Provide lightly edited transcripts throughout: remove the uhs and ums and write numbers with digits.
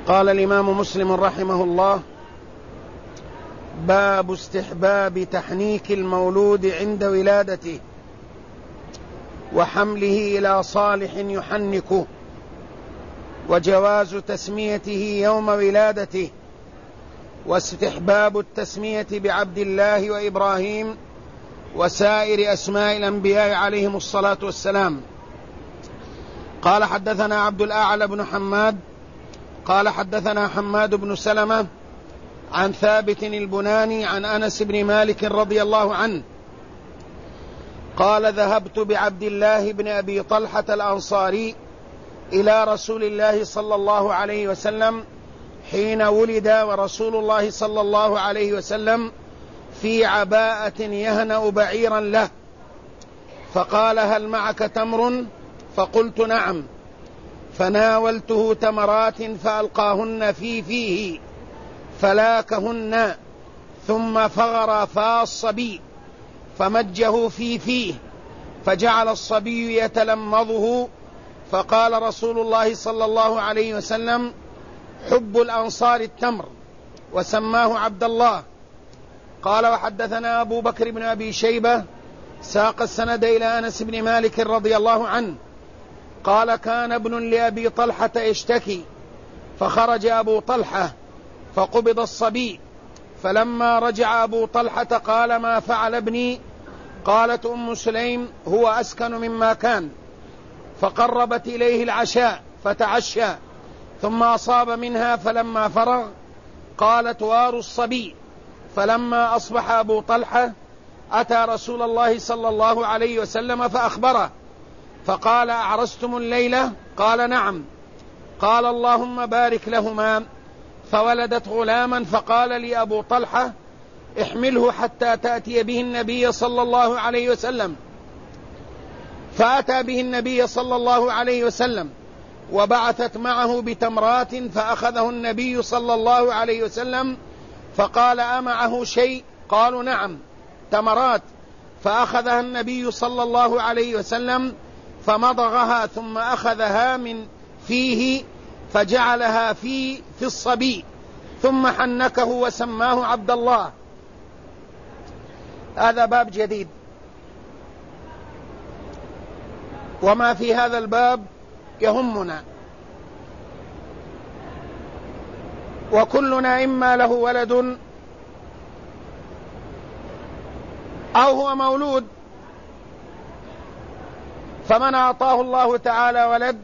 قال الإمام مسلم رحمه الله: باب استحباب تحنيك المولود عند ولادته وحمله إلى صالح يحنكه، وجواز تسميته يوم ولادته، واستحباب التسمية بعبد الله وإبراهيم وسائر أسماء الأنبياء عليهم الصلاة والسلام. قال: حدثنا عبد الأعلى بن حماد قال: حدثنا حماد بن سلمة عن ثابت البناني عن أنس بن مالك رضي الله عنه قال: ذهبت بعبد الله بن أبي طلحة الأنصاري إلى رسول الله صلى الله عليه وسلم حين ولد، ورسول الله صلى الله عليه وسلم في عباءة يهنأ بعيرا له، فقال: هل معك تمر؟ فقلت: نعم. فناولته تمرات فألقاهن في فيه فلاكهن، ثم فغر فا الصبي فمجه في فيه، فجعل الصبي يتلمضه، فقال رسول الله صلى الله عليه وسلم: حب الأنصار التمر، وسماه عبد الله. قال: وحدثنا أبو بكر بن أبي شيبة ساق السند إلى أنس بن مالك رضي الله عنه قال: كان ابن لأبي طلحة يشتكي، فخرج أبو طلحة فقبض الصبي، فلما رجع أبو طلحة قال: ما فعل ابني؟ قالت أم سليم: هو أسكن مما كان. فقربت إليه العشاء فتعشى، ثم أصاب منها، فلما فرغ قالت: وار الصبي. فلما أصبح أبو طلحة أتى رسول الله صلى الله عليه وسلم فأخبره، فقال: أعرستم الليلة؟ قال: نعم. قال: اللهم بارك لهما. فولدت غلاما، فقال لي أبو طلحة: احمله حتى تأتي به النبي صلى الله عليه وسلم. فأتى به النبي صلى الله عليه وسلم، وبعثت معه بتمرات، فأخذه النبي صلى الله عليه وسلم فقال: أمعه شيء؟ قالوا: نعم، تمرات. فأخذها النبي صلى الله عليه وسلم فمضغها، ثم أخذها من فيه فجعلها في الصبي، ثم حنكه وسماه عبد الله. هذا باب جديد، وما في هذا الباب يهمنا، وكلنا إما له ولد أو هو مولود، فمن أعطاه الله تعالى ولد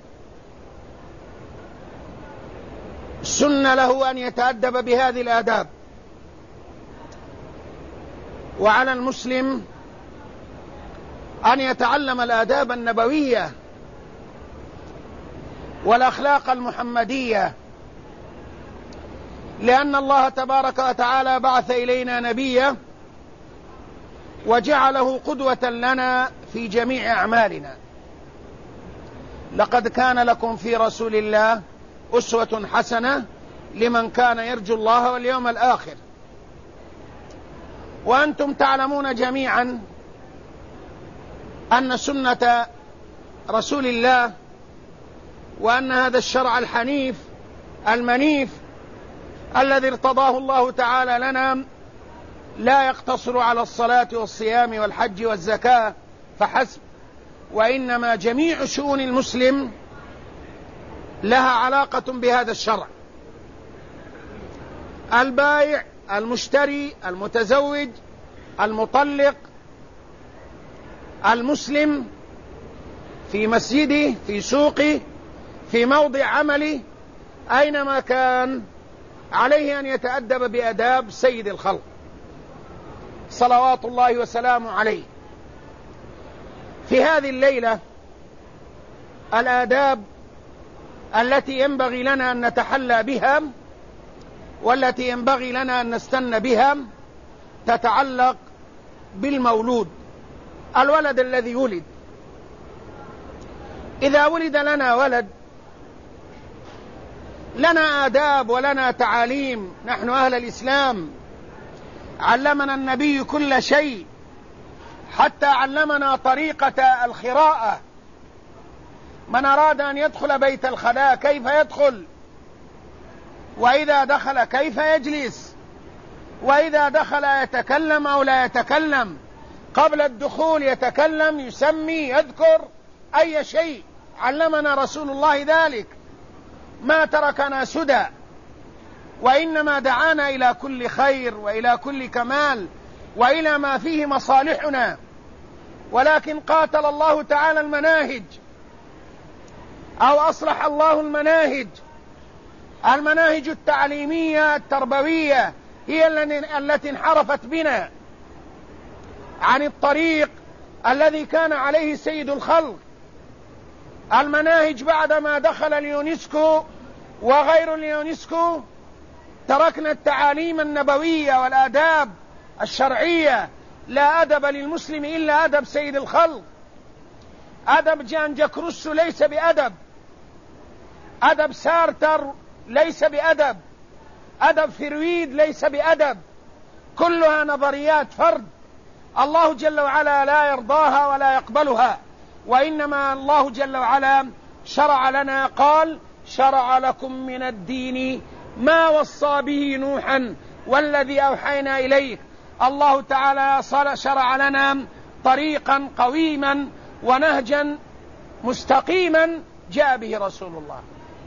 سن له أن يتأدب بهذه الآداب، وعلى المسلم أن يتعلم الآداب النبوية والأخلاق المحمدية، لأن الله تبارك وتعالى بعث إلينا نبيا وجعله قدوة لنا في جميع أعمالنا. لقد كان لكم في رسول الله أسوة حسنة لمن كان يرجو الله واليوم الآخر. وأنتم تعلمون جميعا أن سنة رسول الله وأن هذا الشرع الحنيف المنيف الذي ارتضاه الله تعالى لنا لا يقتصر على الصلاة والصيام والحج والزكاة فحسب، وإنما جميع شؤون المسلم لها علاقة بهذا الشرع. البائع، المشتري، المتزوج، المطلق، المسلم في مسجده، في سوقه، في موضع عمله، أينما كان، عليه أن يتأدب بآداب سيد الخلق صلوات الله وسلامه عليه. في هذه الليلة الآداب التي ينبغي لنا أن نتحلى بها والتي ينبغي لنا أن نستن بها تتعلق بالمولود، الولد الذي ولد. إذا ولد لنا ولد لنا آداب ولنا تعاليم. نحن أهل الإسلام علمنا النبي كل شيء، حتى علمنا طريقة الخراءة. من أراد أن يدخل بيت الخلاء كيف يدخل؟ وإذا دخل كيف يجلس، وإذا دخل يتكلم أو لا يتكلم، قبل الدخول يتكلم، يسمي، يذكر أي شيء، علمنا رسول الله ذلك، ما تركنا سدى، وإنما دعانا إلى كل خير وإلى كل كمال وإلى ما فيه مصالحنا. ولكن قاتل الله تعالى المناهج، أو أصلح الله المناهج التعليمية التربوية هي التي انحرفت بنا عن الطريق الذي كان عليه سيد الخلق. المناهج بعدما دخل اليونسكو وغير اليونسكو تركنا التعاليم النبوية والآداب الشرعية. لا أدب للمسلم إلا أدب سيد الخلق. أدب جان جاك روسو ليس بأدب، أدب سارتر ليس بأدب، أدب فرويد ليس بأدب، كلها نظريات فرد الله جل وعلا لا يرضاها ولا يقبلها. وإنما الله جل وعلا شرع لنا، قال: شرع لكم من الدين ما وصى به نوحا والذي أوحينا إليك. الله تعالى شرع لنا طريقا قويما ونهجا مستقيما جاء به رسول الله.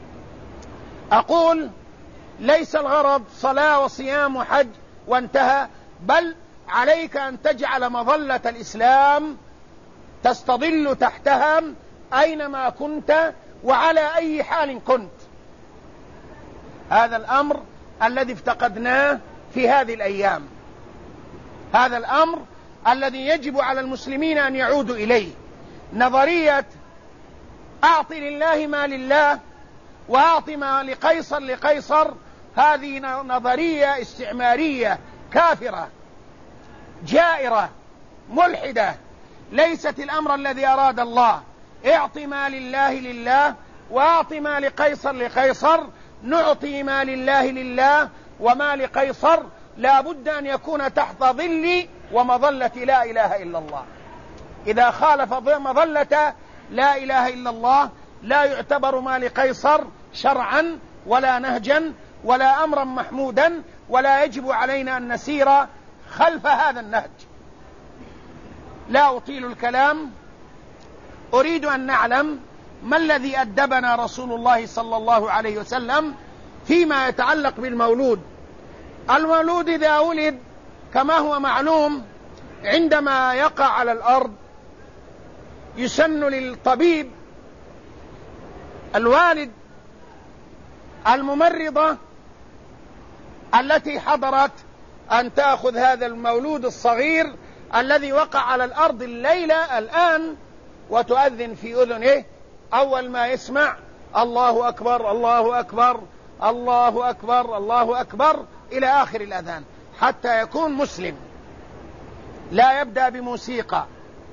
أقول: ليس الغرض صلاة وصيام وحج وانتهى، بل عليك أن تجعل مظلة الإسلام تستظل تحتها أينما كنت وعلى أي حال كنت. هذا الأمر الذي افتقدناه في هذه الأيام، هذا الأمر الذي يجب على المسلمين أن يعودوا إليه. نظرية أعط لله ما لله وأعط ما لقيصر لقيصر، هذه نظرية استعمارية كافرة جائرة ملحدة، ليست الأمر الذي أراد الله. اعط ما لله لله وأعط ما لقيصر لقيصر. نعطي ما لله لله، وما لقيصر لا بد أن يكون تحت ظل ومظلة لا إله إلا الله. إذا خالف مظلة لا إله إلا الله لا يعتبر ما لقيصر شرعا ولا نهجا ولا أمرا محمودا، ولا يجب علينا أن نسير خلف هذا النهج. لا أطيل الكلام، أريد أن نعلم ما الذي أدبنا رسول الله صلى الله عليه وسلم فيما يتعلق بالمولود. المولود إذا ولد كما هو معلوم عندما يقع على الأرض يسن للطبيب الوالد الممرضة التي حضرت أن تأخذ هذا المولود الصغير الذي وقع على الأرض الليلة الآن وتؤذن في أذنه. أول ما يسمع: الله أكبر الله أكبر الله أكبر الله أكبر، إلى آخر الأذان، حتى يكون مسلم. لا يبدأ بموسيقى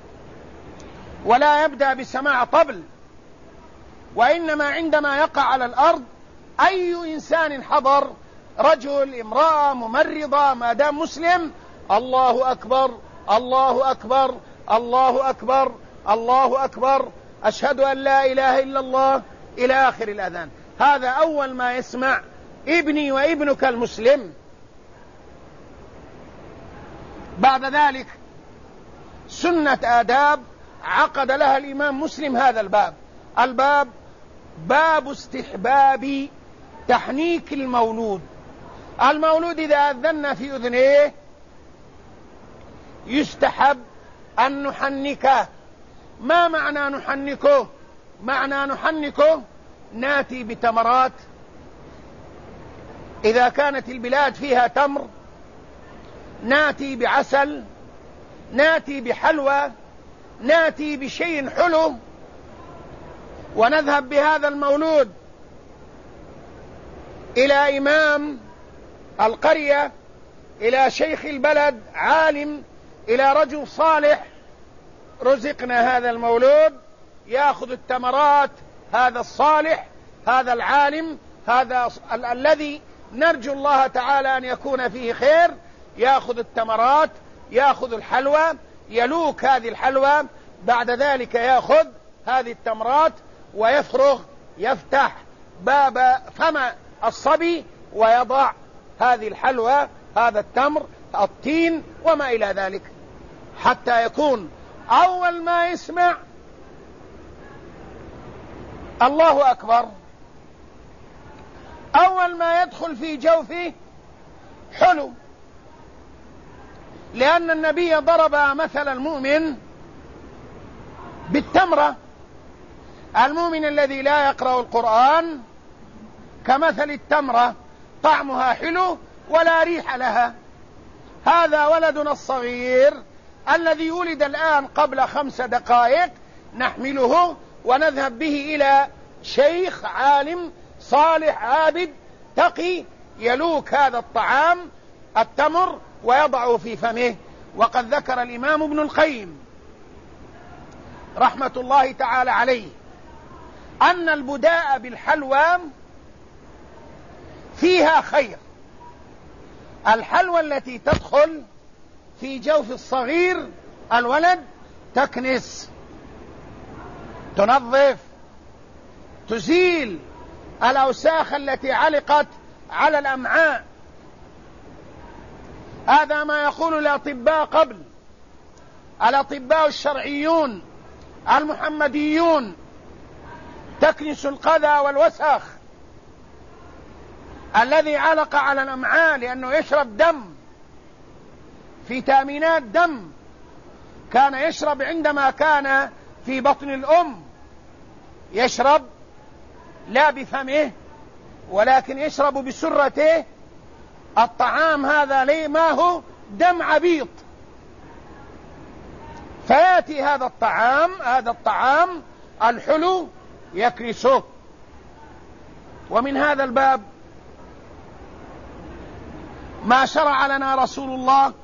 ولا يبدأ بسماع طبل، وإنما عندما يقع على الأرض أي إنسان حضر، رجل امرأة ممرضة، ما دام مسلم: الله أكبر الله أكبر الله أكبر الله أكبر، أشهد أن لا إله إلا الله، إلى آخر الأذان. هذا أول ما يسمع ابني وابنك المسلم. بعد ذلك سنة آداب عقد لها الإمام مسلم هذا الباب باب استحباب تحنيك المولود. المولود إذا أذنا في أذنيه يستحب أن نحنكه. ما معنى نحنكه؟ معنى نحنكه ناتي بتمرات، إذا كانت البلاد فيها تمر، ناتي بعسل، ناتي بحلوى، ناتي بشيء حلو، ونذهب بهذا المولود إلى إمام القرية، إلى شيخ البلد، عالم، إلى رجل صالح. رزقنا هذا المولود، يأخذ التمرات، هذا الصالح، هذا العالم، هذا الذي نرجو الله تعالى أن يكون فيه خير، يأخذ التمرات، يأخذ الحلوى، يلوك هذه الحلوى، بعد ذلك يأخذ هذه التمرات ويفرغ، يفتح باب فم الصبي ويضع هذه الحلوى، هذا التمر، الطين وما إلى ذلك، حتى يكون أول ما يسمع الله أكبر، أول ما يدخل في جوفه حلو. لأن النبي ضرب مثل المؤمن بالتمرة، المؤمن الذي لا يقرأ القرآن كمثل التمرة طعمها حلو ولا ريح لها. هذا ولدنا الصغير الذي ولد الآن قبل 5 دقائق نحمله ونذهب به إلى شيخ عالم صالح عابد تقي يلوك هذا الطعام التمر ويضعه في فمه. وقد ذكر الإمام ابن القيم رحمة الله تعالى عليه أن البداء بالحلوى فيها خير. الحلوى التي تدخل في جوف الصغير الولد تكنس، تنظف، تزيل الأوساخ التي علقت على الأمعاء. هذا ما يقول الأطباء قبل، الأطباء الشرعيون المحمديون، تكنس القذى والوسخ الذي علق على الأمعاء، لأنه يشرب دم، فيتامينات دم كان يشرب عندما كان في بطن الأم، يشرب لا بفمه ولكن يشرب بسرته الطعام، هذا ليه ما هو دم عبيط، فيأتي هذا الطعام الحلو يكرسه. ومن هذا الباب ما شرع لنا رسول الله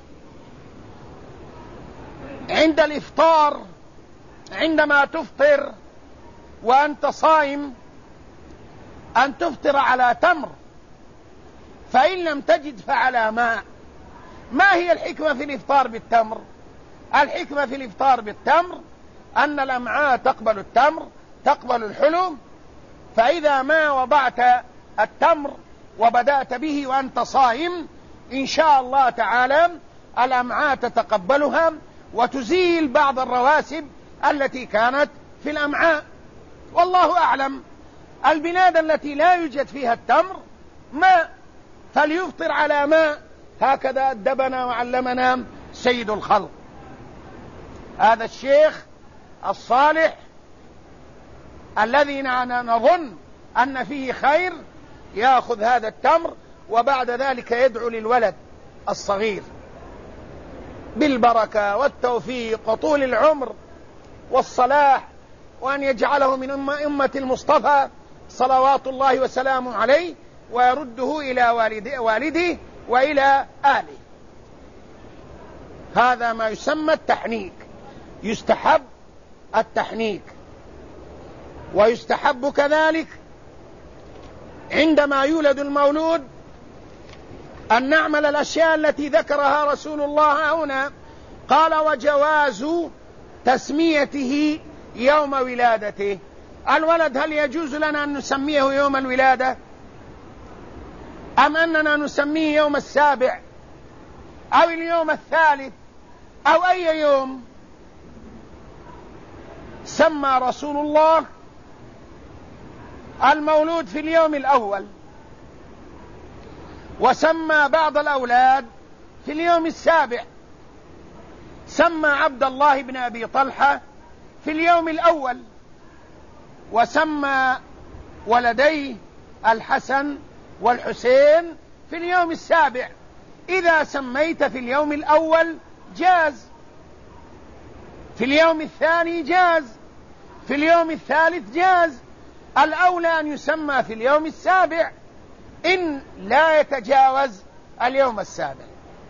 عند الإفطار، عندما تفطر وأنت صائم، أن تفطر على تمر، فإن لم تجد فعلى ماء. ما هي الحكمة في الإفطار بالتمر؟ الحكمة في الإفطار بالتمر أن الأمعاء تقبل التمر، تقبل الحلو، فإذا ما وضعت التمر وبدأت به وأنت صائم إن شاء الله تعالى الأمعاء تتقبلها وتزيل بعض الرواسب التي كانت في الأمعاء. والله أعلم. البلاد التي لا يوجد فيها التمر ماء، فليفطر على ماء، هكذا أدبنا وعلمنا سيد الخلق. هذا الشيخ الصالح الذي نظن أن فيه خير يأخذ هذا التمر وبعد ذلك يدعو للولد الصغير بالبركة والتوفيق وطول العمر والصلاح، وأن يجعله من أمة المصطفى صلوات الله وسلامه عليه، ويرده إلى والده وإلى آله. هذا ما يسمى التحنيك، يستحب التحنيك. ويستحب كذلك عندما يولد المولود أن نعمل الأشياء التي ذكرها رسول الله هنا. قال: وجواز تسميته يوم ولادته. الولد هل يجوز لنا أن نسميه يوم الولادة أم أننا نسميه يوم السابع أو اليوم الثالث أو أي يوم؟ سمى رسول الله المولود في اليوم الأول، وسمى بعض الأولاد في اليوم السابع. سمى عبد الله بن أبي طلحة في اليوم الأول، وسمى ولديه الحسن والحسين في اليوم السابع. إذا سميت في اليوم الأول جاز، في اليوم الثاني جاز، في اليوم الثالث جاز. الأولى أن يسمى في اليوم السابع إن لا يتجاوز اليوم السابع.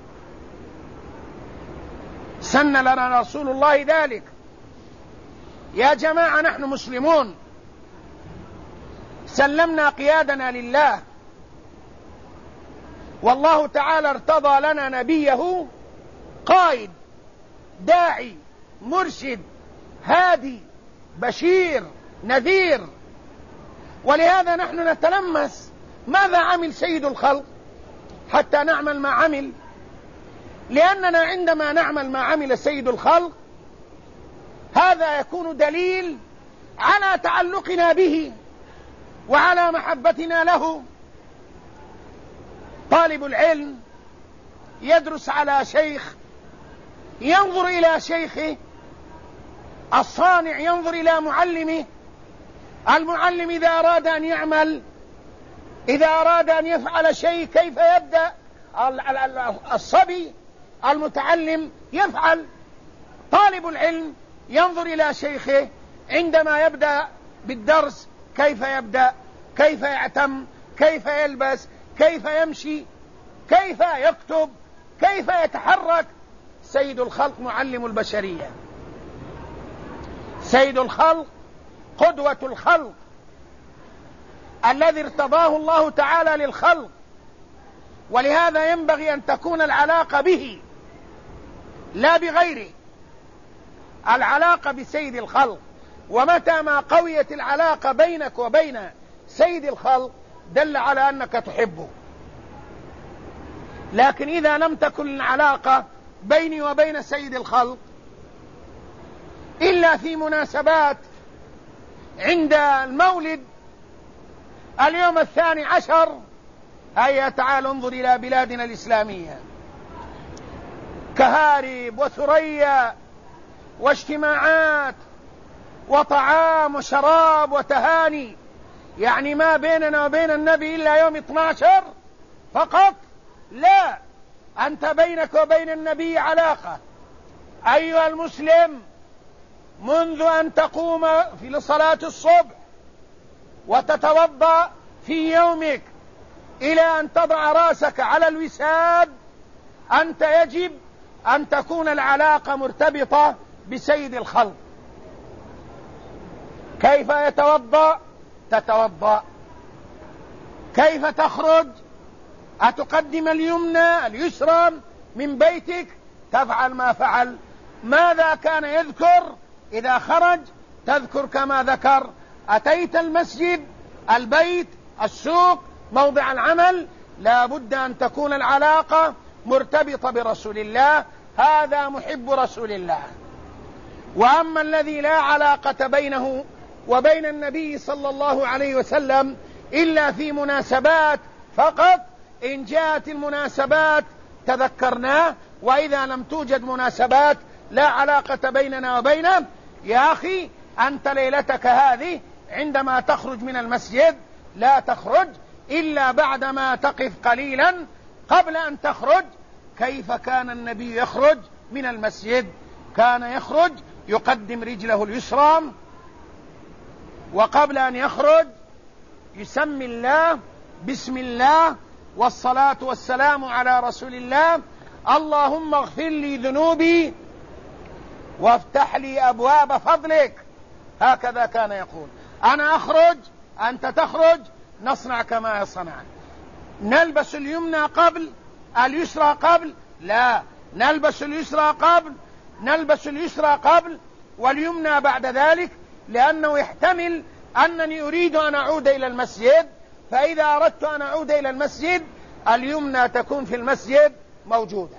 سن لنا رسول الله ذلك. يا جماعة، نحن مسلمون، سلمنا قيادنا لله، والله تعالى ارتضى لنا نبيه قائد، داعي، مرشد، هادي، بشير، نذير. ولهذا نحن نتلمس ماذا عمل سيد الخلق حتى نعمل ما عمل؟ لأننا عندما نعمل ما عمل سيد الخلق هذا يكون دليل على تعلقنا به وعلى محبتنا له. طالب العلم يدرس على شيخ ينظر إلى شيخه، الصانع ينظر إلى معلمه، المعلم إذا أراد أن يعمل، إذا أراد أن يفعل شيء كيف يبدأ؟ الصبي المتعلم يفعل. طالب العلم ينظر إلى شيخه عندما يبدأ بالدرس كيف يبدأ، كيف يعتم، كيف يلبس، كيف يمشي، كيف يكتب، كيف يتحرك. سيد الخلق معلم البشرية، سيد الخلق قدوة الخلق الذي ارتضاه الله تعالى للخلق، ولهذا ينبغي أن تكون العلاقة به لا بغيره، العلاقة بسيد الخلق. ومتى ما قويت العلاقة بينك وبين سيد الخلق دل على أنك تحبه. لكن إذا لم تكن العلاقة بيني وبين سيد الخلق إلا في مناسبات، عند المولد اليوم 12، هيا تعال انظر إلى بلادنا الإسلامية، كهارب وثريا واجتماعات وطعام وشراب وتهاني، يعني ما بيننا وبين النبي إلا يوم 12 فقط؟ لا، أنت بينك وبين النبي علاقة. أيها المسلم، منذ أن تقوم في صلاة الصبح وتتوضأ في يومك إلى أن تضع رأسك على الوساد، أنت يجب أن تكون العلاقة مرتبطة بسيد الخلق. كيف يتوضأ؟ تتوضأ. كيف تخرج؟ أتقدم اليمنى اليسرى من بيتك؟ تفعل ما فعل. ماذا كان يذكر إذا خرج؟ تذكر كما ذكر. أتيت المسجد، البيت، السوق، موضع العمل، لا بد أن تكون العلاقة مرتبطة برسول الله، هذا محب رسول الله. وأما الذي لا علاقة بينه وبين النبي صلى الله عليه وسلم إلا في مناسبات فقط، إن جاءت المناسبات تذكرناه، وإذا لم توجد مناسبات لا علاقة بيننا وبينه. يا أخي، أنت ليلتك هذه عندما تخرج من المسجد لا تخرج إلا بعدما تقف قليلا قبل أن تخرج. كيف كان النبي يخرج من المسجد؟ كان يخرج يقدم رجله اليسرى، وقبل أن يخرج يسمي الله، بسم الله والصلاة والسلام على رسول الله، اللهم اغفر لي ذنوبي وافتح لي أبواب فضلك. هكذا كان يقول. أنا أخرج، أنت تخرج، نصنع كما يصنع. نلبس اليمنى قبل، اليسرى قبل؟ لا، نلبس اليسرى قبل، نلبس اليسرى قبل واليمنى بعد ذلك، لأنه يحتمل أنني أريد أن أعود إلى المسجد، فإذا أردت أن أعود إلى المسجد اليمنى تكون في المسجد موجودة.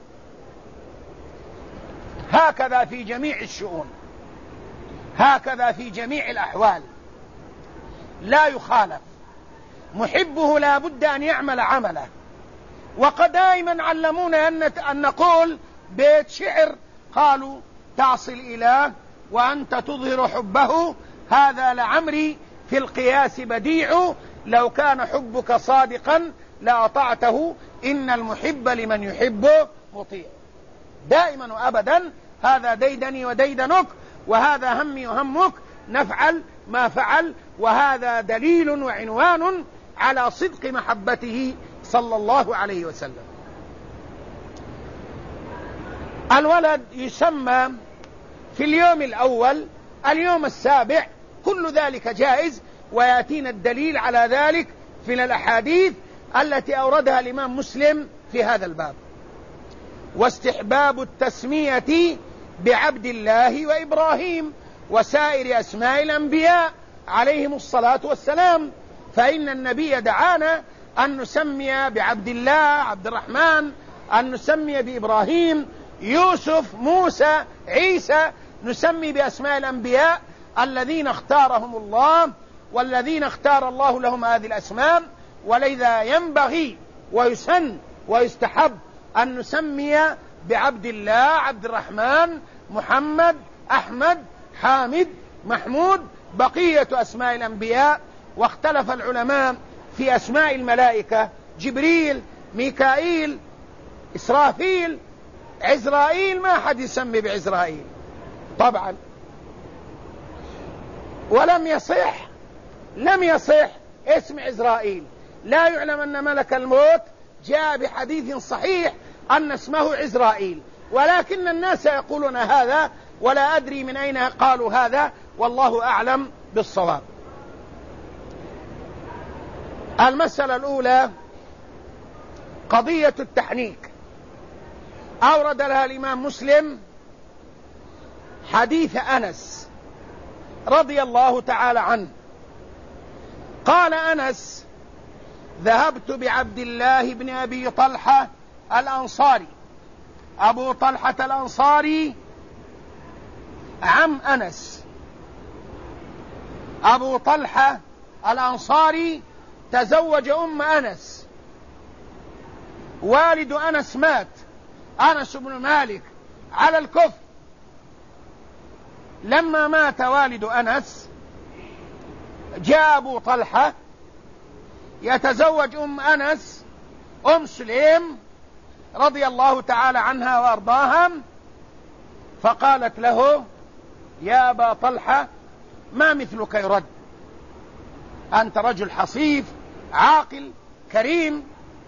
هكذا في جميع الشؤون، هكذا في جميع الأحوال، لا يخالف. محبه لا بد أن يعمل عمله. وقد دائما علمونا أن نقول بيت شعر، قالوا تعصي الإله وأنت تظهر حبه، هذا لعمري في القياس بديع، لو كان حبك صادقا لأطعته، إن المحب لمن يحبه مطيع. دائما وأبدا هذا ديدني وديدنك، وهذا همي وهمك، نفعل ما فعل، وهذا دليل وعنوان على صدق محبته صلى الله عليه وسلم. الولد يسمى في اليوم الأول، اليوم السابع، كل ذلك جائز، ويأتينا الدليل على ذلك في الأحاديث التي أوردها الإمام مسلم في هذا الباب. واستحباب التسمية بعبد الله وإبراهيم وسائر أسماء الأنبياء عليهم الصلاة والسلام، فإن النبي دعانا أن نسمي بعبد الله، عبد الرحمن، أن نسمي بإبراهيم، يوسف، موسى، عيسى، نسمي بأسماء الأنبياء الذين اختارهم الله والذين اختار الله لهم هذه الأسماء. ولذا ينبغي ويسن ويستحب أن نسمي بعبد الله، عبد الرحمن، محمد، أحمد، حامد، محمود، بقية أسماء الأنبياء. واختلف العلماء في أسماء الملائكة: جبريل، ميكائيل، إسرافيل، عزرائيل. ما حد يسمي بعزرائيل طبعا، ولم يصح اسم عزرائيل. لا يعلم أن ملك الموت جاء بحديث صحيح أن اسمه عزرائيل، ولكن الناس يقولون هذا، ولا أدري من أين قالوا هذا، والله أعلم بالصواب. المسألة الأولى قضية التحنيك. أورد لها الإمام مسلم حديث أنس رضي الله تعالى عنه. قال أنس: ذهبت بعبد الله بن أبي طلحة الأنصاري. أبو طلحة الأنصاري عم أنس. أبو طلحة الأنصاري تزوج أم أنس. والد أنس مات، أنس بن مالك، على الكفر. لما مات والد أنس جاء أبو طلحة يتزوج أم أنس، أم سليم رضي الله تعالى عنها وأرضاها، فقالت له: يا أبا طلحة، ما مثلك يرد، أنت رجل حصيف عاقل كريم،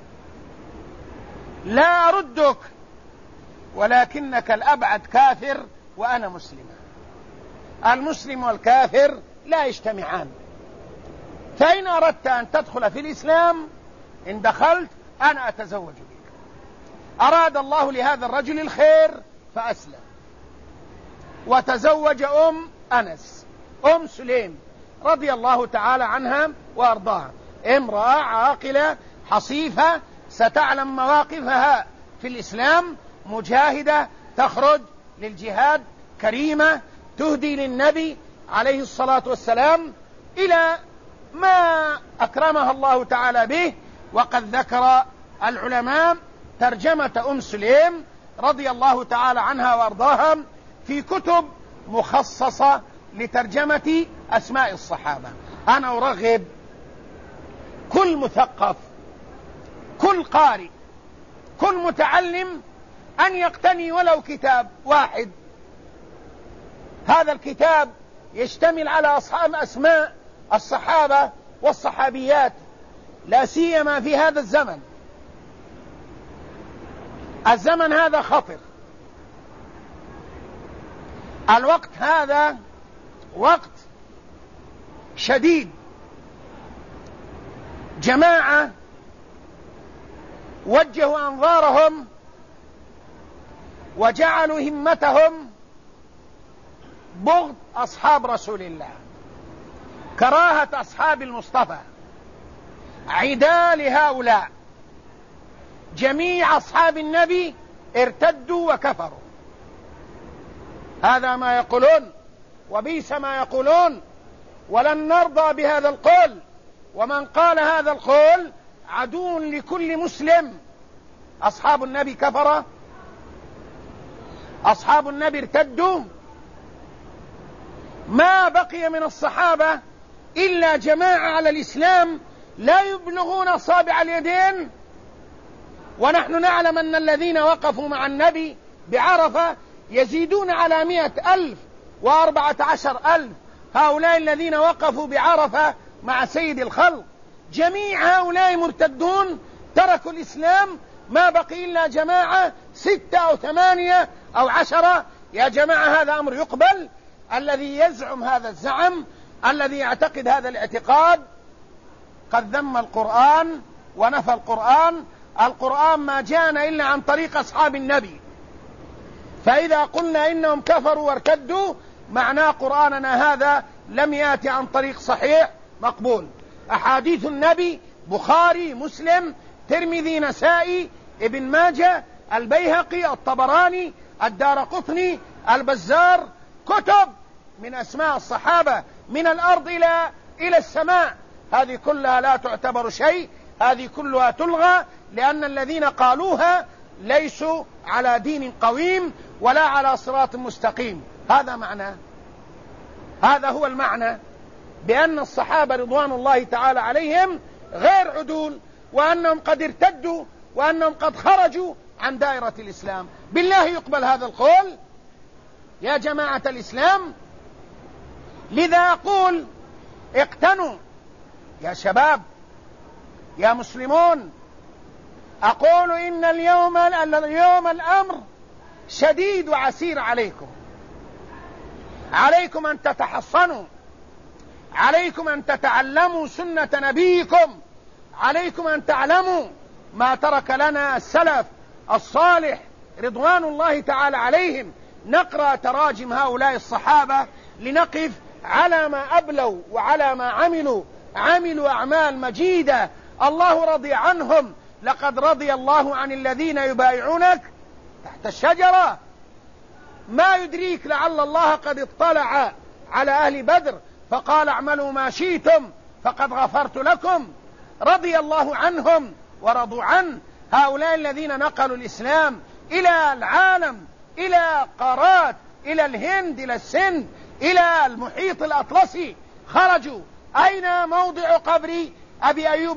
لا أردك، ولكنك الأبعد كافر وأنا مسلمة. المسلم والكافر لا يجتمعان، فإن أردت أن تدخل في الإسلام، إن دخلت أنا أتزوج بك. أراد الله لهذا الرجل الخير فأسلم، وتزوج أم أنس، أم سليم رضي الله تعالى عنها وأرضاها، امرأة عاقلة حصيفة، ستعلم مواقفها في الإسلام، مجاهدة، تخرج للجهاد، كريمة، تهدي للنبي عليه الصلاة والسلام إلى ما أكرمها الله تعالى به. وقد ذكر العلماء ترجمة أم سليم رضي الله تعالى عنها وأرضاها في كتب مخصصة لترجمة أسماء الصحابة. أنا أرغب كل مثقف، كل قارئ، كل متعلم أن يقتني ولو كتاب واحد. هذا الكتاب يشتمل على أسماء الصحابة والصحابيات، لا سيما في هذا الزمن. الزمن هذا خطر، الوقت هذا وقت شديد. جماعة وجهوا أنظارهم وجعلوا همتهم بغض أصحاب رسول الله، كراهة أصحاب المصطفى، عداء لهؤلاء. جميع أصحاب النبي ارتدوا وكفروا. هذا ما يقولون، وبئس ما يقولون، ولن نرضى بهذا القول. ومن قال هذا القول عدو لكل مسلم. أصحاب النبي كفر، أصحاب النبي ارتدوا. ما بقي من الصحابة إلا جماعة على الإسلام لا يبلغون أصابع اليدين، ونحن نعلم أن الذين وقفوا مع النبي بعرفة يزيدون على 100,000 و14,000. هؤلاء الذين وقفوا بعرفة مع سيد الخلق، جميع هؤلاء مرتدون، تركوا الإسلام. ما بقي إلا جماعة 6 أو 8 أو 10. يا جماعة، هذا أمر يقبل؟ الذي يزعم هذا الزعم، الذي يعتقد هذا الاعتقاد، قد ذم القرآن ونفى القرآن. القرآن ما جاءنا إلا عن طريق أصحاب النبي، فإذا قلنا إنهم كفروا وارتدوا، معناه قرآننا هذا لم يأتي عن طريق صحيح مقبول. أحاديث النبي بخاري، مسلم، ترمذي، نسائي، ابن ماجه، البيهقي، الطبراني، الدارقطني، البزار، كتب من أسماء الصحابة من الأرض إلى السماء. هذه كلها لا تعتبر شيء، هذه كلها تلغى، لأن الذين قالوها ليسوا على دين قويم ولا على صراط مستقيم. هذا معناه، هذا هو المعنى، بأن الصحابة رضوان الله تعالى عليهم غير عدول، وأنهم قد ارتدوا، وأنهم قد خرجوا عن دائرة الإسلام. بالله يقبل هذا القول يا جماعة الإسلام؟ لذا أقول اقتنوا يا شباب، يا مسلمون. أقول إن اليوم الأمر شديد وعسير عليكم. عليكم أن تتحصنوا، عليكم أن تتعلموا سنة نبيكم، عليكم أن تعلموا ما ترك لنا السلف الصالح رضوان الله تعالى عليهم. نقرأ تراجم هؤلاء الصحابة لنقف على ما أبلوا وعلى ما عملوا أعمال مجيدة. الله رضي عنهم. لقد رضي الله عن الذين يبايعونك تحت الشجرة. ما يدريك لعل الله قد اطلع على أهل بدر فقال اعملوا ما شئتم فقد غفرت لكم. رضي الله عنهم ورضوا عنه. هؤلاء الذين نقلوا الإسلام إلى العالم، إلى قارات، إلى الهند، إلى السند، إلى المحيط الأطلسي، خرجوا. أين موضع قبر أبو أيوب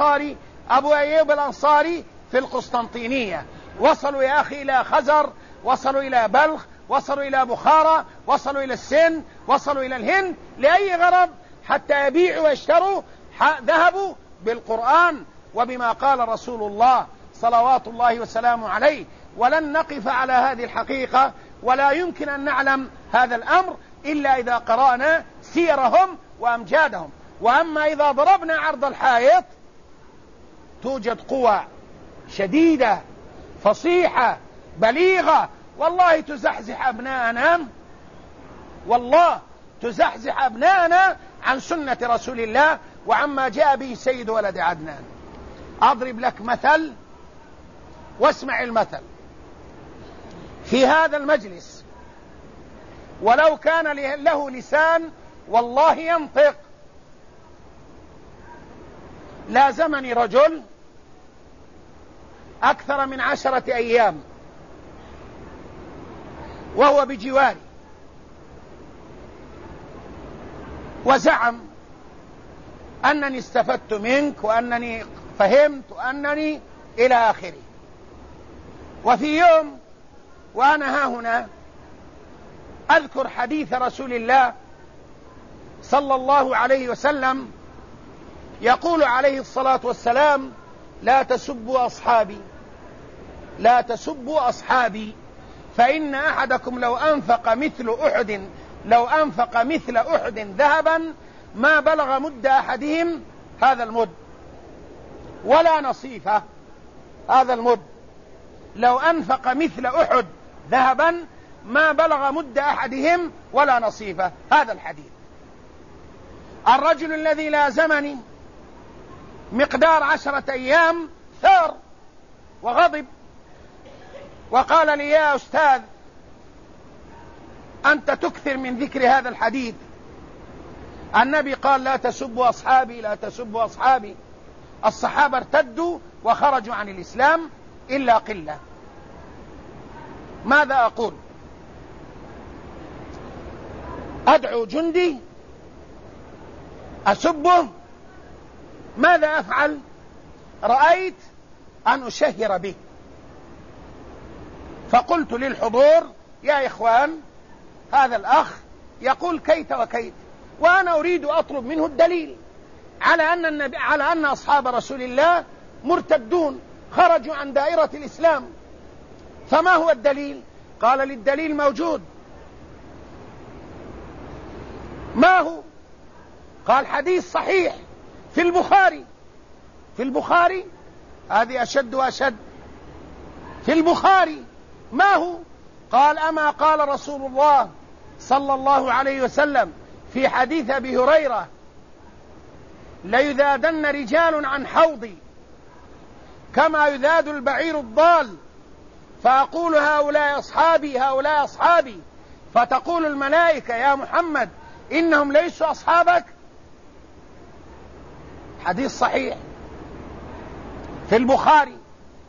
الأنصاري؟ في القسطنطينية. وصلوا يا أخي إلى خزر، وصلوا إلى بلخ، وصلوا إلى بخارى، وصلوا إلى السند، وصلوا إلى الهند. لأي غرض؟ حتى يبيعوا ويشتروا. ذهبوا بالقرآن وبما قال رسول الله صلوات الله وسلامه عليه. ولن نقف على هذه الحقيقة، ولا يمكن أن نعلم هذا الأمر إلا إذا قرأنا سيرهم وأمجادهم. وأما إذا ضربنا عرض الحائط توجد قوى شديدة فصيحة بليغة، والله تزحزح أبناءنا عن سنة رسول الله وعما جاء به سيد ولد عدنان. أضرب لك مثل واسمع المثل. في هذا المجلس ولو كان له لسان والله ينطق، لازمني رجل أكثر من 10 أيام وهو بجواري، وزعم أنني استفدت منك وأنني فهمت وأنني إلى آخره. وفي يوم وأنا ها هنا أذكر حديث رسول الله صلى الله عليه وسلم يقول عليه الصلاة والسلام: لا تسبوا أصحابي فإن أحدكم لو أنفق مثل أحد ذهبا ما بلغ مد أحدهم هذا المد ولا نصيفه. هذا المد لو أنفق مثل أحد ذهبا ما بلغ مد أحدهم ولا نصيفه. هذا الحديث. الرجل الذي لازمني مقدار 10 أيام ثار وغضب وقال لي: يا أستاذ، أنت تكثر من ذكر هذا الحديث. النبي قال: لا تسبوا أصحابي، لا تسبوا أصحابي. الصحابة ارتدوا وخرجوا عن الإسلام إلا قلة. ماذا أقول؟ أدعو جندي؟ أسبه؟ ماذا أفعل؟ رأيت أن أشهر به، فقلت للحضور: يا إخوان، هذا الأخ يقول كيت وكيت، وأنا أريد أطلب منه الدليل على أن أصحاب رسول الله مرتدون خرجوا عن دائرة الإسلام. فما هو الدليل؟ قال: للدليل موجود. ما هو؟ قال: حديث صحيح في البخاري. هذه أشد وأشد. في البخاري. ما هو؟ قال: أما قال رسول الله صلى الله عليه وسلم في حديث أبي هريرة: ليذادن رجال عن حوضي كما يذاد البعير الضال، فأقول هؤلاء أصحابي هؤلاء أصحابي، فتقول الملائكة يا محمد إنهم ليسوا أصحابك. حديث صحيح في البخاري.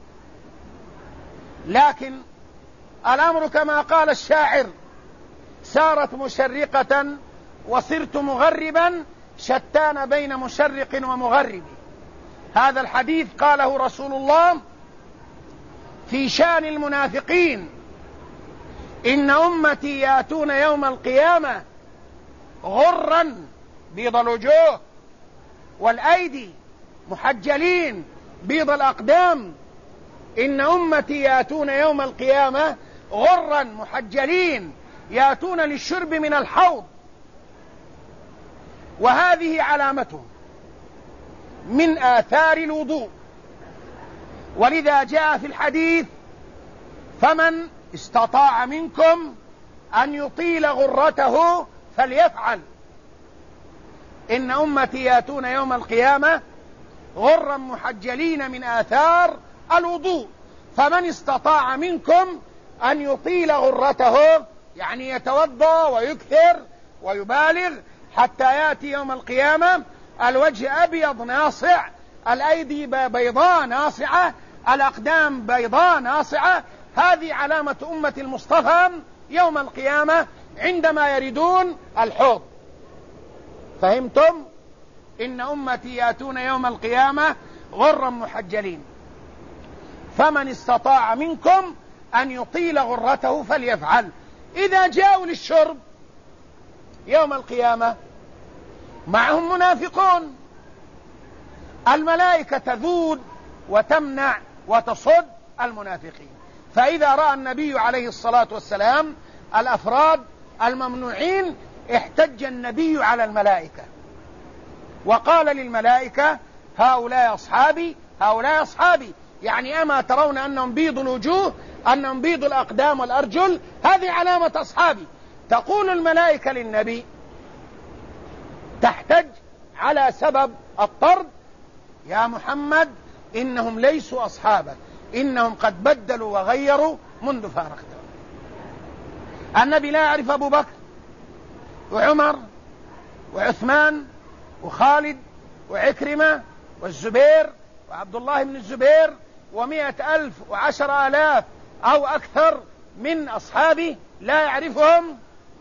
لكن الأمر كما قال الشاعر: سارت مشرقة وصرت مغربا، شتان بين مشرق ومغرب. هذا الحديث قاله رسول الله في شأن المنافقين: إن أمتي يأتون يوم القيامة غرا بيض الوجوه والأيدي محجلين بيض الأقدام. إن أمتي يأتون يوم القيامة غرا محجلين يأتون للشرب من الحوض، وهذه علامتهم من آثار الوضوء. ولذا جاء في الحديث: فمن استطاع منكم أن يطيل غرته فليفعل. إن أمتي يأتون يوم القيامة غرا محجلين من آثار الوضوء، فمن استطاع منكم أن يطيل غرته، يعني يتوضأ ويكثر ويبالغ حتى يأتي يوم القيامة الوجه أبيض ناصع، الأيدي بيضاء ناصعة، الأقدام بيضاء ناصعة. هذه علامة أمة المصطفى يوم القيامة عندما يردون الحوض. فهمتم؟ إن أمتي يأتون يوم القيامة غرا محجلين، فمن استطاع منكم أن يطيل غرته فليفعل. إذا جاءوا للشرب يوم القيامة معهم منافقون، الملائكة تذود وتمنع وتصد المنافقين. فإذا رأى النبي عليه الصلاة والسلام الأفراد الممنوعين احتج النبي على الملائكة وقال للملائكة: هؤلاء أصحابي هؤلاء أصحابي، يعني أما ترون أنهم بيض الوجوه، أنهم بيض الأقدام والأرجل، هذه علامة أصحابي. تقول الملائكة للنبي تحتج على سبب الطرد: يا محمد إنهم ليسوا أصحابك، إنهم قد بدلوا وغيروا منذ فارقتهم. النبي لا يعرف أبو بكر وعمر وعثمان وخالد وعكرمة والزبير وعبد الله بن الزبير 100,000 و10,000 أو أكثر من أصحابه، لا يعرفهم.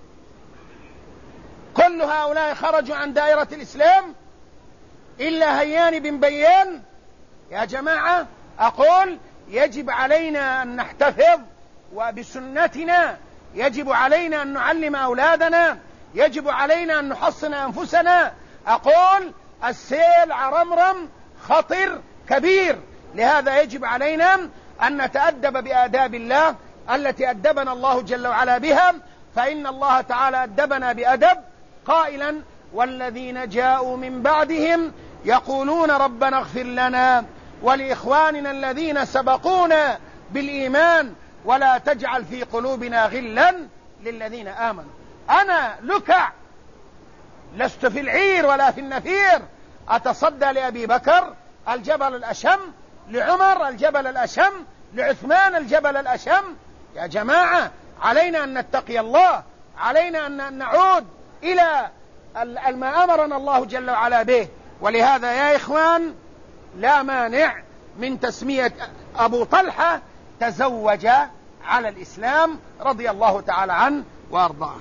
كل هؤلاء خرجوا عن دائرة الإسلام إلا هيان بن بيان. يا جماعة، أقول يجب علينا أن نحتفظ وبسنتنا، يجب علينا أن نعلم أولادنا، يجب علينا أن نحصن أنفسنا. أقول السيل عرمرم خطر كبير، لهذا يجب علينا أن نتأدب بآداب الله التي أدبنا الله جل وعلا بها. فإن الله تعالى أدبنا بأدب قائلا: والذين جاءوا من بعدهم يقولون ربنا اغفر لنا ولإخواننا الذين سبقونا بالإيمان ولا تجعل في قلوبنا غلا للذين آمنوا. أنا لكع، لست في العير ولا في النفير، أتصدى لأبي بكر الجبل الأشم، لعمر الجبل الأشم، لعثمان الجبل الأشم. يا جماعة، علينا أن نتقي الله، علينا أن نعود إلى ما أمرنا الله جل وعلا به. ولهذا يا إخوان، لا مانع من تسمية أبو طلحة تزوج على الإسلام رضي الله تعالى عنه وأرضاه.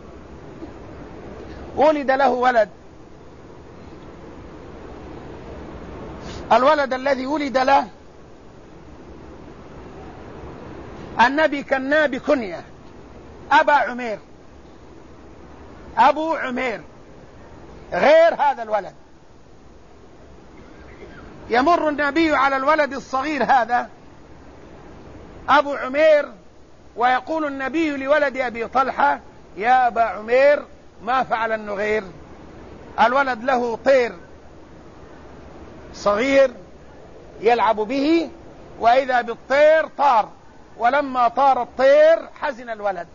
ولد له ولد، الولد الذي ولد له النبي كناه بكنية أبا عمير، أبو عمير. غير هذا الولد يمر النبي على الولد الصغير هذا أبو عمير، ويقول النبي لولد أبي طلحة: يا أبا عمير، ما فعل النغير؟ الولد له طير صغير يلعب به، وإذا بالطير طار، ولما طار الطير حزن الولد.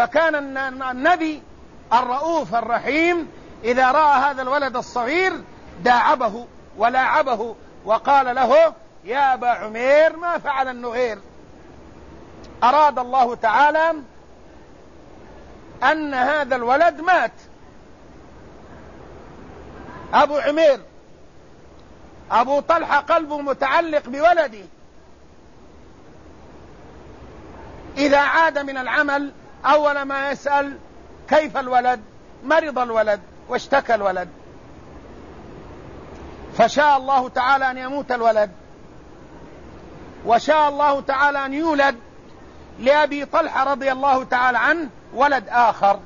فكان النبي الرؤوف الرحيم إذا رأى هذا الولد الصغير داعبه ولاعبه وقال له يا أبا عمير ما فعل النغير. أراد الله تعالى أن هذا الولد مات. أبو عمير أبو طلحة قلبه متعلق بولده، إذا عاد من العمل أول ما يسأل كيف الولد؟ مرض الولد واشتكى الولد، فشاء الله تعالى أن يموت الولد، وشاء الله تعالى أن يولد لأبي طلحة رضي الله تعالى عنه ولد آخر.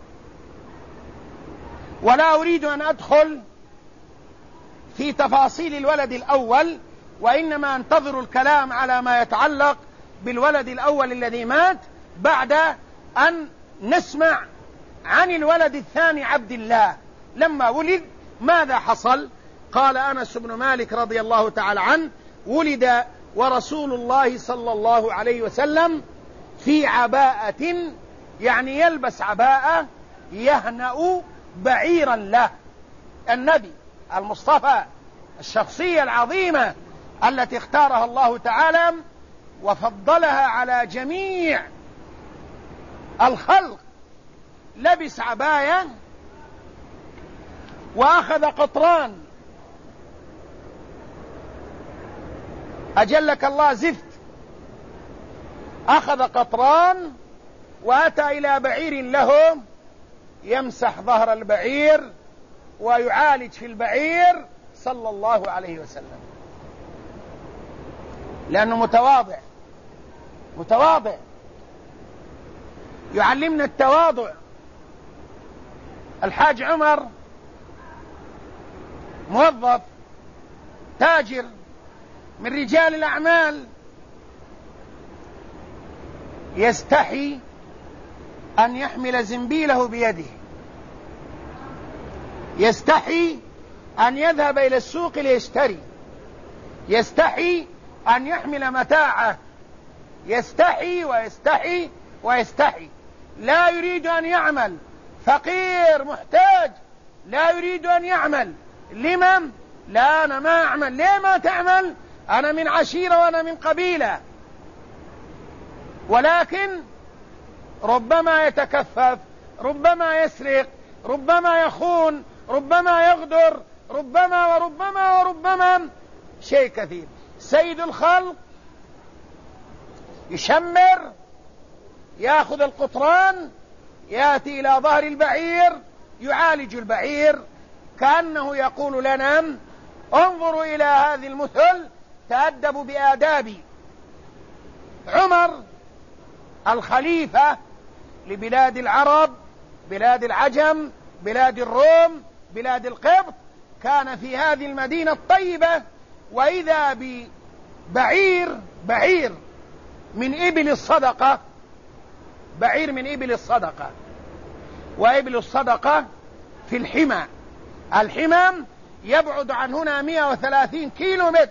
ولا أريد أن أدخل في تفاصيل الولد الأول، وإنما أنتظر الكلام على ما يتعلق بالولد الأول الذي مات بعد أن نسمع عن الولد الثاني عبد الله لما ولد ماذا حصل. قال أنس بن مالك رضي الله تعالى عنه ولد ورسول الله صلى الله عليه وسلم في عباءة، يعني يلبس عباءة، يهنأ بعيرا له. النبي المصطفى الشخصية العظيمة التي اختارها الله تعالى وفضلها على جميع الخلق لبس عباية وأخذ قطران، أجلك الله زفت، أخذ قطران وأتى إلى بعير له يمسح ظهر البعير ويعالج في البعير صلى الله عليه وسلم، لأنه متواضع يعلمنا التواضع. الحاج عمر موظف تاجر من رجال الأعمال، يستحي أن يحمل زنبيله بيده، يستحي أن يذهب إلى السوق ليشتري، يستحي أن يحمل متاعه، يستحي ويستحي ويستحي، لا يريد أن يعمل، فقير محتاج لا يريد أن يعمل. لمن؟ لا أنا ما أعمل. ليه ما تعمل؟ أنا من عشيرة وأنا من قبيلة. ولكن ربما يتكفف، ربما يسرق، ربما يخون، ربما يغدر، ربما وربما وربما شيء كثير. سيد الخلق يشمر، يأخذ القطران، يأتي إلى ظهر البعير، يعالج البعير، كأنه يقول لنا انظروا إلى هذه المثل، تأدبوا بآدابي. عمر الخليفة لبلاد العرب، بلاد العجم، بلاد الروم، بلاد القبط، كان في هذه المدينة الطيبة، وإذا بعير من إبل الصدقة، بعير من إبل الصدقة، وإبل الصدقة في الحمى، الحمى يبعد عن هنا 130 كيلو متر.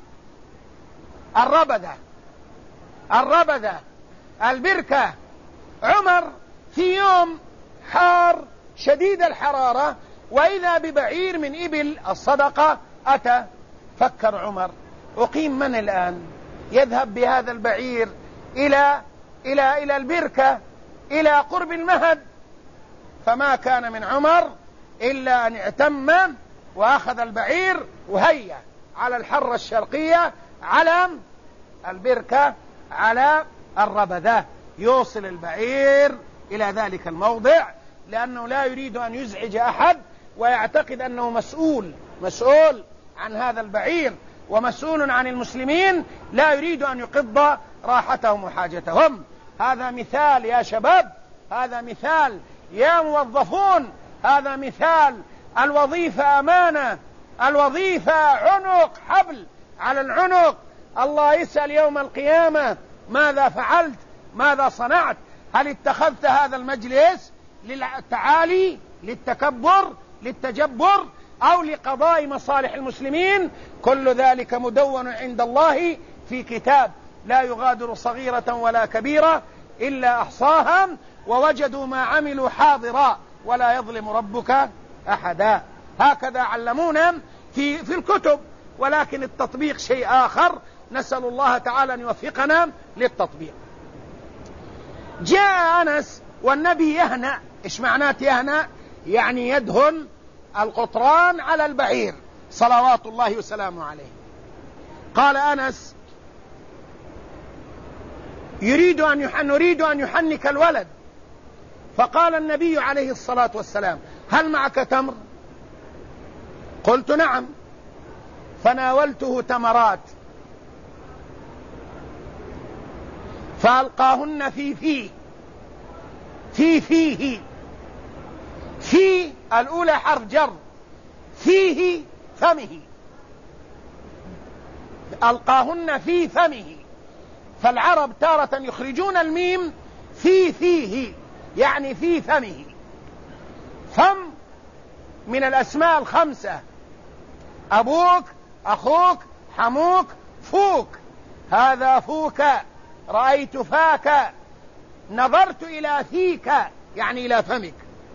الربذة، البركة. عمر في يوم حار شديد الحرارة وإذا ببعير من إبل الصدقة أتى. فكر عمر أقيم من الآن يذهب بهذا البعير إلى البركة، إلى قرب المهد؟ فما كان من عمر إلا أن اعتم وأخذ البعير وهيا على الحرة الشرقية، على البركة، على الربذة، يوصل البعير إلى ذلك الموضع، لأنه لا يريد أن يزعج أحد، ويعتقد أنه مسؤول عن هذا البعير ومسؤول عن المسلمين، لا يريد أن يقض راحتهم وحاجتهم. هذا مثال يا شباب، هذا مثال يا موظفون، هذا مثال. الوظيفة أمانة، الوظيفة عنق، حبل على العنق. الله يسأل يوم القيامة ماذا فعلت، ماذا صنعت؟ هل اتخذت هذا المجلس للتعالي، للتكبر، للتجبر، أو لقضاء مصالح المسلمين؟ كل ذلك مدون عند الله في كتاب لا يغادر صغيرة ولا كبيرة إلا أحصاها ووجدوا ما عملوا حاضرا ولا يظلم ربك أحدا. هكذا علمونا في الكتب، ولكن التطبيق شيء آخر. نسأل الله تعالى أن يوفقنا للتطبيق. جاء أنس والنبي يهنأ. إيش معنات يهنأ؟ يعني يدهن القطران على البعير صلوات الله وسلامه عليه. قال أنس: نريد أن يحنك الولد. فقال النبي عليه الصلاة والسلام: هل معك تمر؟ قلت: نعم. فناولته تمرات فألقاهن في فيه. في الأولى حرف جر، فيه فمه، ألقاهن في فمه. فالعرب تارة يخرجون الميم فيه، يعني في فمه. فم من الأسماء الخمسة: أبوك، أخوك، حموك، فوك. هذا فوك، رأيت فاك، نظرت إلى فيك، يعني إلى فمك.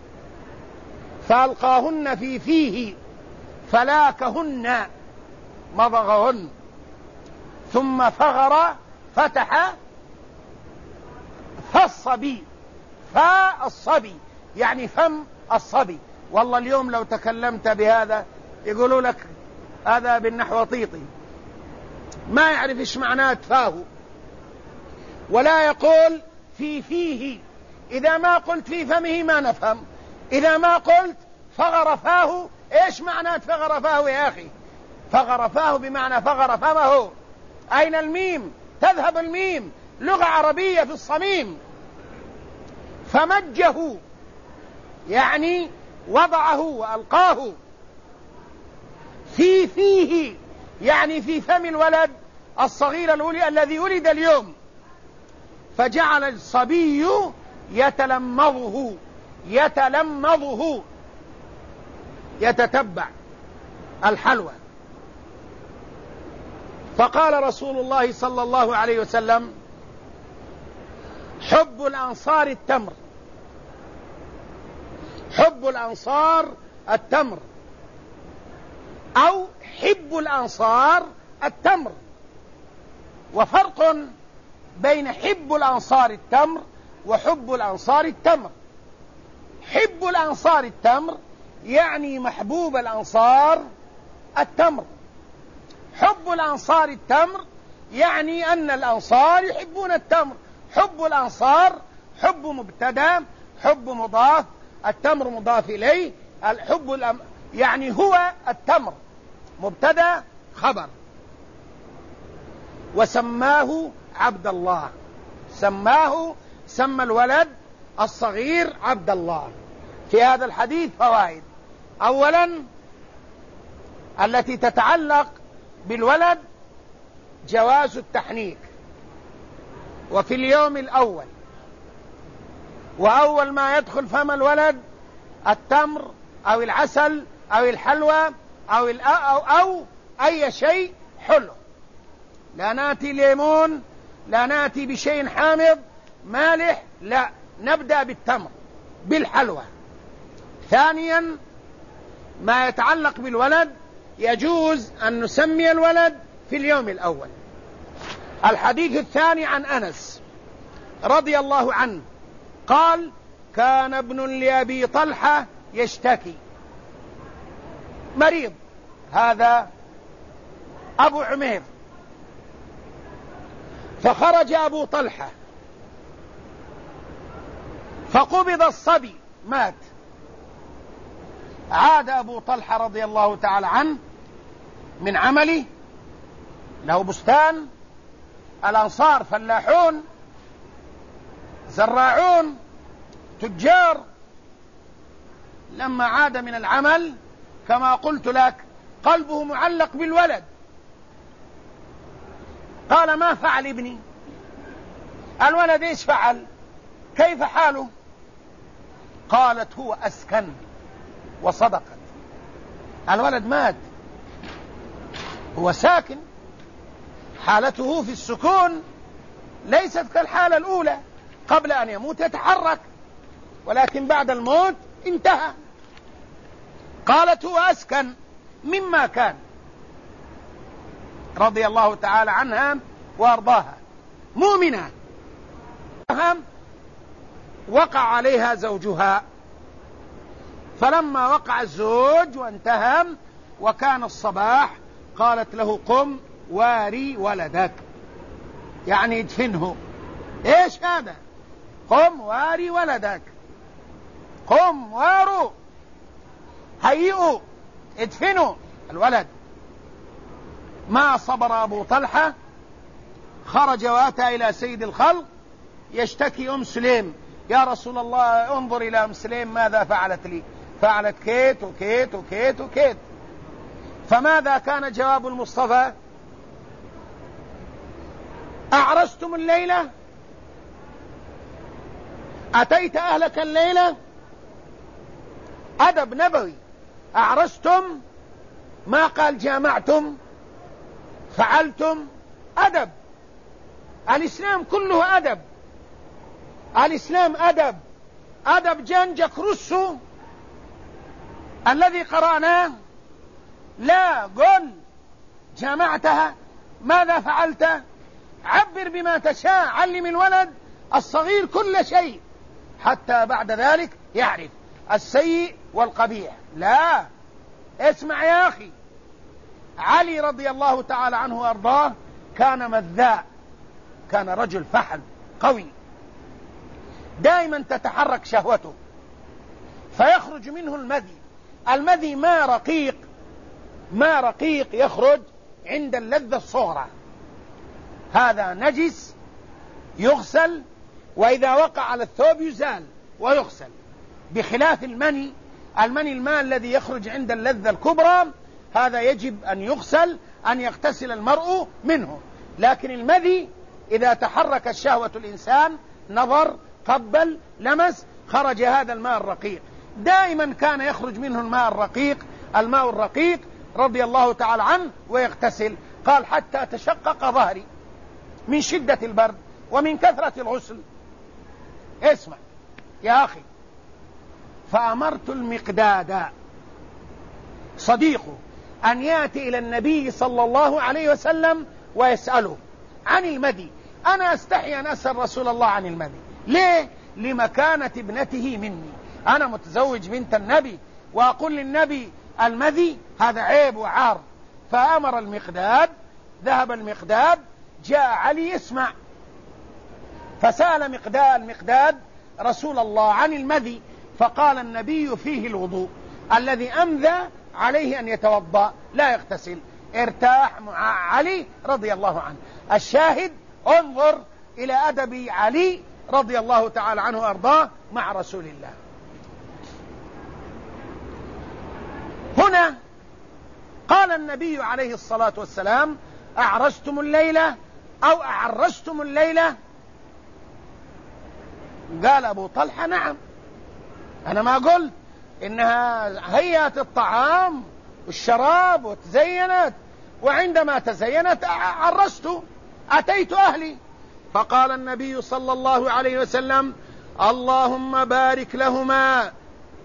فألقاهن في فيه فلاكهن، مضغهن. ثم فغر، فتح فالصبي، فالصبي يعني فم الصبي. والله اليوم لو تكلمت بهذا يقولوا لك هذا بالنحو طيطي، ما يعرف إيش معناه فاه، ولا يقول في فيه. إذا ما قلت في فمه ما نفهم. إذا ما قلت فغر فاه، إيش معناه فغر فاه يا أخي؟ فغر فاه بمعنى فغر فمه. أين الميم؟ تذهب الميم، لغة عربية في الصميم. فمجه يعني وضعه وألقاه. في فيه يعني في فم الولد الصغير الذي ولد اليوم. فجعل الصبي يتلمضه، يتتبع الحلوى. فقال رسول الله صلى الله عليه وسلم: حب الأنصار التمر، حب الأنصار التمر، أو حب الأنصار التمر. وفرق بين حب الأنصار التمر وحب الأنصار التمر. حب الأنصار التمر يعني محبوب الأنصار التمر. حب الأنصار التمر يعني أن الأنصار يحبون التمر. حب الأنصار حب مبتدأ، حب مضاف، التمر مضاف إليه. الحب يعني هو التمر مبتدأ خبر. وسماه عبد الله، سمى الولد الصغير عبد الله. في هذا الحديث فوائد: أولا التي تتعلق بالولد جواز التحنيك، وفي اليوم الأول، وأول ما يدخل فم الولد التمر أو العسل أو الحلوى أو أي شيء حلو. لا نأتي ليمون، لا نأتي بشيء حامض مالح، لا، نبدأ بالتمر بالحلوى. ثانيا ما يتعلق بالولد يجوز أن نسمي الولد في اليوم الأول. الحديث الثاني عن أنس رضي الله عنه قال: كان ابن لأبي طلحة يشتكي، مريض، هذا أبو عمير. فخرج أبو طلحة فقبض الصبي، مات. عاد أبو طلحة رضي الله تعالى عنه من عمله، له بستان، الأنصار فلاحون زراعون تجار. لما عاد من العمل كما قلت لك قلبه معلق بالولد. قال: ما فعل ابني؟ الولد ايش فعل؟ كيف حاله؟ قالت: هو أسكن. وصدقت، الولد مات، هو ساكن، حالته في السكون ليست كالحالة الأولى، قبل أن يموت يتحرك، ولكن بعد الموت انتهى. قالت: هو أسكن. مما كان، رضي الله تعالى عنها وأرضاها، مؤمنة وقع عليها زوجها، فلما وقع الزوج وانتهى وكان الصباح قالت له قم واري ولدك، يعني ادفنه. ايش هذا؟ قم واري ولدك، قم واروا، هيئوا، ادفنوا الولد. ما صبر أبو طلحة، خرج وأتى إلى سيد الخلق يشتكي أم سليم: يا رسول الله انظر إلى أم سليم ماذا فعلت لي، فعلت كيت وكيت وكيت وكيت. فماذا كان جواب المصطفى؟ أعرستم الليلة؟ أتيت أهلك الليلة؟ أدب نبوي. أعرستم، ما قال جامعتم، فعلتم، أدب. الإسلام كله أدب، الإسلام أدب. أدب جنجك رسو الذي قرأناه، لا قل جامعتها، ماذا فعلت، عبر بما تشاء، علم الولد الصغير كل شيء حتى بعد ذلك يعرف السيء والقبيح. لا، اسمع يا أخي، علي رضي الله تعالى عنه وأرضاه كان مذاء، كان رجل فحل قوي، دائما تتحرك شهوته فيخرج منه المذي. المذي ما رقيق يخرج عند اللذة الصغرى، هذا نجس يغسل، وإذا وقع على الثوب يزال ويغسل، بخلاف المني الماء الذي يخرج عند اللذة الكبرى، هذا يجب أن يغسل، أن يغتسل المرء منه. لكن المذي إذا تحرك الشهوة الإنسان، نظر، قبل، لمس، خرج هذا الماء الرقيق. دائما كان يخرج منه الماء الرقيق رضي الله تعالى عنه ويغتسل. قال: حتى تشقق ظهري من شدة البرد ومن كثرة الغسل. اسمع يا أخي، فأمرت المقداد صديقه أن يأتي إلى النبي صلى الله عليه وسلم ويسأله عن المذي. أنا أستحي أن أسأل رسول الله عن المذي. ليه؟ لمكانة ابنته مني، أنا متزوج بنت النبي وأقول للنبي المذي، هذا عيب وعار. فأمر المقداد، ذهب المقداد، جاء علي يسمع، فسأل المقداد رسول الله عن المذي، فقال النبي فيه الوضوء، الذي أمذى عليه أن يتوضأ لا يغتسل. ارتاح مع علي رضي الله عنه. الشاهد، انظر إلى أدب علي رضي الله تعالى عنه وأرضاه مع رسول الله. هنا قال النبي عليه الصلاة والسلام: أعرستم الليلة أو أعرستم الليلة؟ قال أبو طلحة: نعم، أنا ما قلت إنها هيأت الطعام والشراب وتزينت، وعندما تزينت عرست، أتيت أهلي. فقال النبي صلى الله عليه وسلم: اللهم بارك لهما.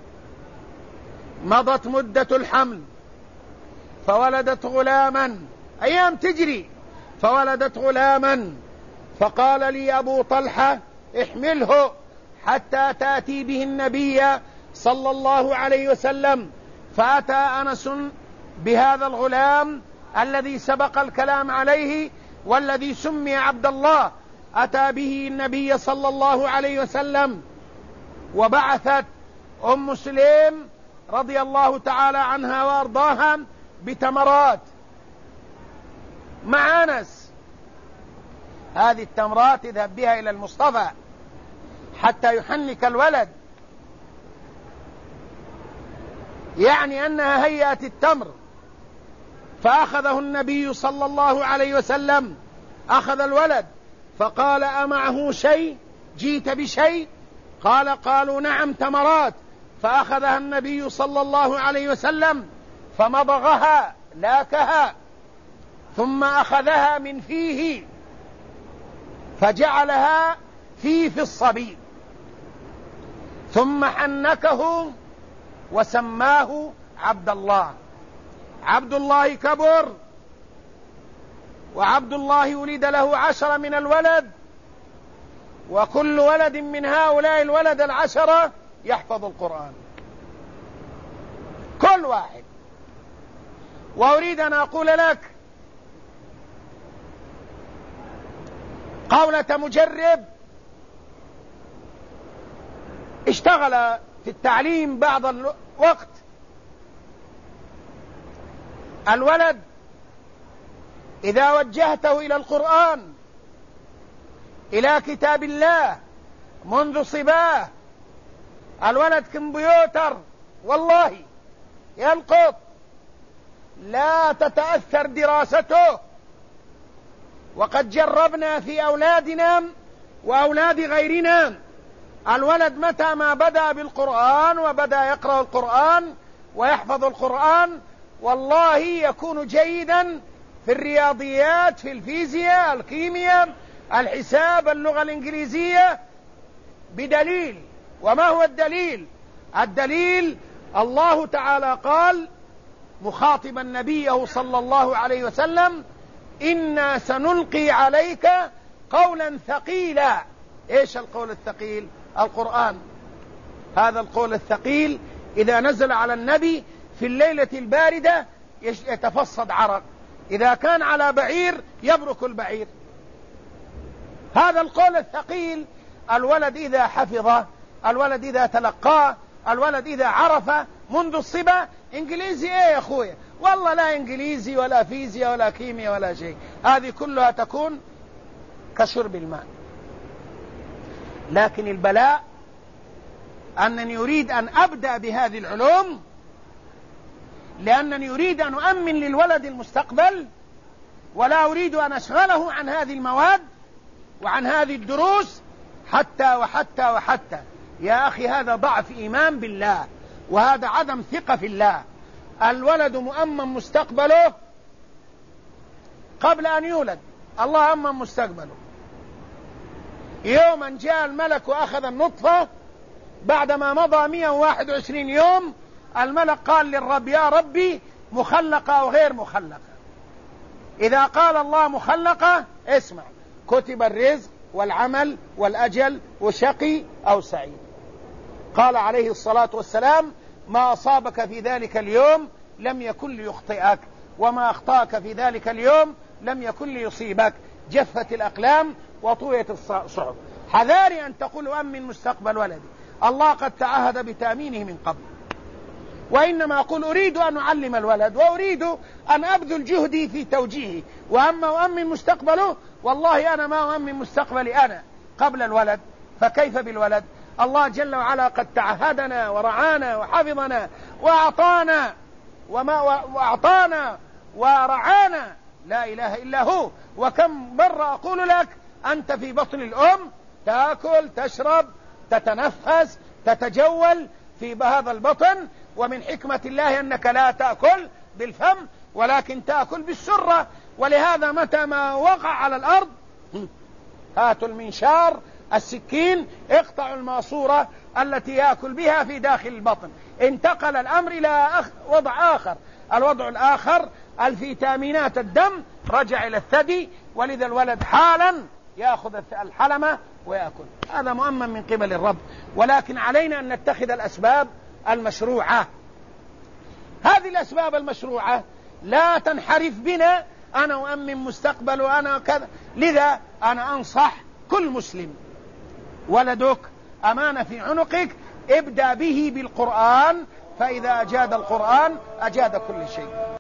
مضت مدة الحمل فولدت غلاما، أيام تجري، فولدت غلاما، فقال لي أبو طلحة: احمله حتى تأتي به النبي صلى الله عليه وسلم. فأتى أنس بهذا الغلام الذي سبق الكلام عليه والذي سمي عبد الله، أتى به النبي صلى الله عليه وسلم. وبعثت أم سليم رضي الله تعالى عنها وأرضاها بتمرات مع أنس. هذه التمرات اذهب بها إلى المصطفى حتى يحنك الولد، يعني أنها هيئت التمر. فأخذه النبي صلى الله عليه وسلم، أخذ الولد فقال: أمعه شيء؟ جيت بشيء؟ قالوا: نعم، تمرات. فأخذها النبي صلى الله عليه وسلم فمضغها، لاكها، ثم أخذها من فيه فجعلها في الصبي، ثم حنكه وسماه عبد الله. عبد الله كبر، وعبد الله ولد له 10 من الولد، وكل ولد من هؤلاء الولد 10 يحفظ القرآن، كل واحد. وأريد أن أقول لك قولة مجرب اشتغل في التعليم بعض الوقت، الولد إذا وجهته إلى القرآن، إلى كتاب الله منذ صباه، الولد كمبيوتر والله يلقط، لا تتأثر دراسته. وقد جربنا في أولادنا وأولاد غيرنا، الولد متى ما بدأ بالقرآن وبدأ يقرأ القرآن ويحفظ القرآن والله يكون جيدا في الرياضيات، في الفيزياء، الكيمياء، الحساب، اللغة الإنجليزية، بدليل. وما هو الدليل؟ الدليل الله تعالى قال مخاطبا نبيه صلى الله عليه وسلم: إنا سنلقي عليك قولا ثقيلا. إيش القول الثقيل؟ القرآن. هذا القول الثقيل إذا نزل على النبي في الليلة الباردة يتفصد عرق، إذا كان على بعير يبرك البعير. هذا القول الثقيل الولد إذا حفظه، الولد إذا تلقاه، الولد إذا عرف منذ الصبا. إنجليزي إيه يا أخويا؟ والله لا إنجليزي ولا فيزياء ولا كيمياء ولا شيء، هذه كلها تكون كشرب الماء. لكن البلاء أنني أريد أن أبدأ بهذه العلوم لأنني أريد أن أؤمن للولد المستقبل، ولا أريد أن أشغله عن هذه المواد وعن هذه الدروس حتى. يا أخي هذا ضعف إيمان بالله، وهذا عدم ثقة في الله. الولد مؤمن مستقبله قبل أن يولد، الله أمن مستقبله. يوما جاء الملك وأخذ النطفة، بعدما مضى 121 يوم الملك قال للرب: يا ربي مخلقة أو غير مخلقة؟ إذا قال الله مخلقة اسمع، كتب الرزق والعمل والأجل وشقي أو سعيد. قال عليه الصلاة والسلام: ما أصابك في ذلك اليوم لم يكن ليخطئك، وما أخطأك في ذلك اليوم لم يكن ليصيبك. جفت الأقلام وطويت الصحف. حذاري أن تقول أمن مستقبل ولدي، الله قد تعهد بتأمينه من قبل. وإنما أقول أريد أن أعلم الولد، وأريد أن أبذل جهدي في توجيهه. وأما أؤمن مستقبله، والله أنا ما أؤمن مستقبلي أنا قبل الولد، فكيف بالولد؟ الله جل وعلا قد تعهدنا ورعانا وحفظنا وأعطانا ورعانا، لا إله إلا هو. وكم مرة أقول لك أنت في بطن الأم تأكل، تشرب، تتنفس، تتجول في هذا البطن، ومن حكمة الله أنك لا تأكل بالفم ولكن تأكل بالسرة. ولهذا متى ما وقع على الأرض هاتوا المنشار، السكين، اقطعوا الماسورة التي يأكل بها في داخل البطن. انتقل الأمر إلى وضع آخر، الوضع الآخر الفيتامينات الدم رجع إلى الثدي، ولذا الولد حالا يأخذ الحلمة ويأكل. هذا مؤمن من قبل الرب، ولكن علينا أن نتخذ الأسباب المشروعة. هذه الأسباب المشروعة لا تنحرف بنا أنا أؤمن مستقبل وأنا كذا. لذا أنا أنصح كل مسلم، ولدك أمانة في عنقك، ابدأ به بالقرآن، فإذا أجاد القرآن أجاد كل شيء.